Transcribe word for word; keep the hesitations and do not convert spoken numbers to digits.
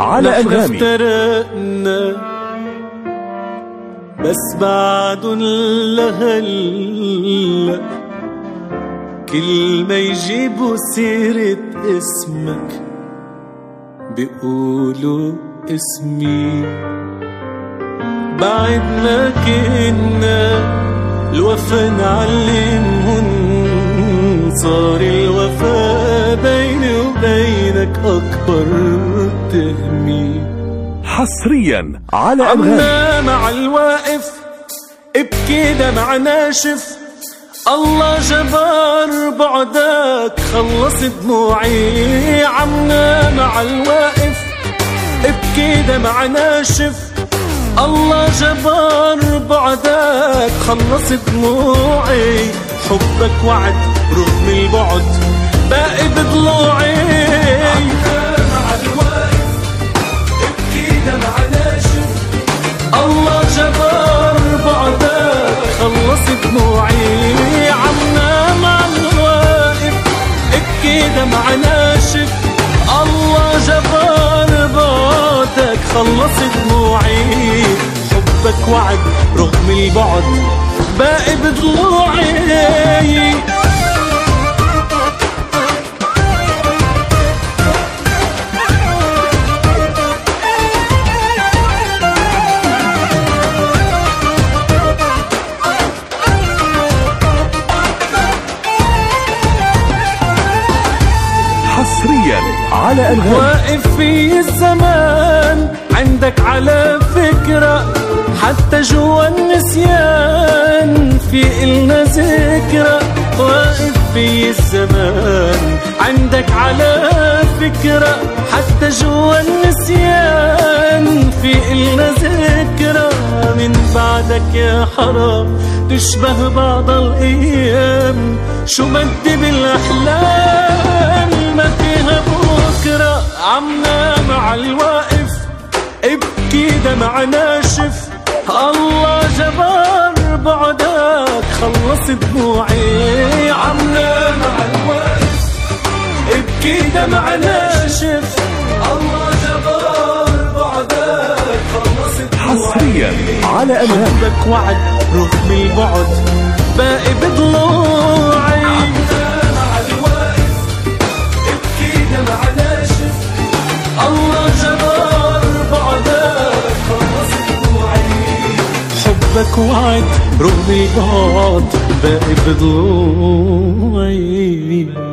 على أنغامي. افترقنا بس بعدن لهلا كل ما يجيبوا سيرة اسمك بيقولوا اسمي. بعد ما كنا الوفا نعلمهن صار الوفا بيني وبينك أكبر تهمي. حصريا على أنغامي. عمنا مع الواقف ابكي دمع ناشف الله جبار بعدك خلص دموعي. عمنا مع الواقف ابكي دمع ناشف الله جبار بعدك خلص دموعي. حبك وعد رغم البعد باقي بضلوعي. عمنا مع الواقف ابكي دمع ناشف الله جبار بعدك خلص دموعي. عمنا مع الواقف ابكي دمع ناشف الله جبار بعدك خلص دموعي. حبك وعد رغم البعد باقي بضلوعي. حصريا على أنغامي. واقف في الزمان عندك على فكرة حتى جوا النسيان في إلنا ذكرى. واقف في الزمان عندك على فكرة حتى جوا النسيان في إلنا ذكرى. من بعدك يا حرام تشبه بعض الأيام شو بدي بالأحلام ما فيها بكرة. عمنا مع الواقف ابكي دمع ناشف الله جبار بعدك خلص دموعي. عمنا مع الواقف ابكي دمع ناشف الله جبار بعدك خلص دموعي. حصريا على أنغامي. حبك وعد رغم البعد باقي بضلوعي. عمنا مع الواقف ابكي دمع ناشف الله جبار بعدك خلص دموعي. حبك وعد رغم البعد باقي بضلوعي.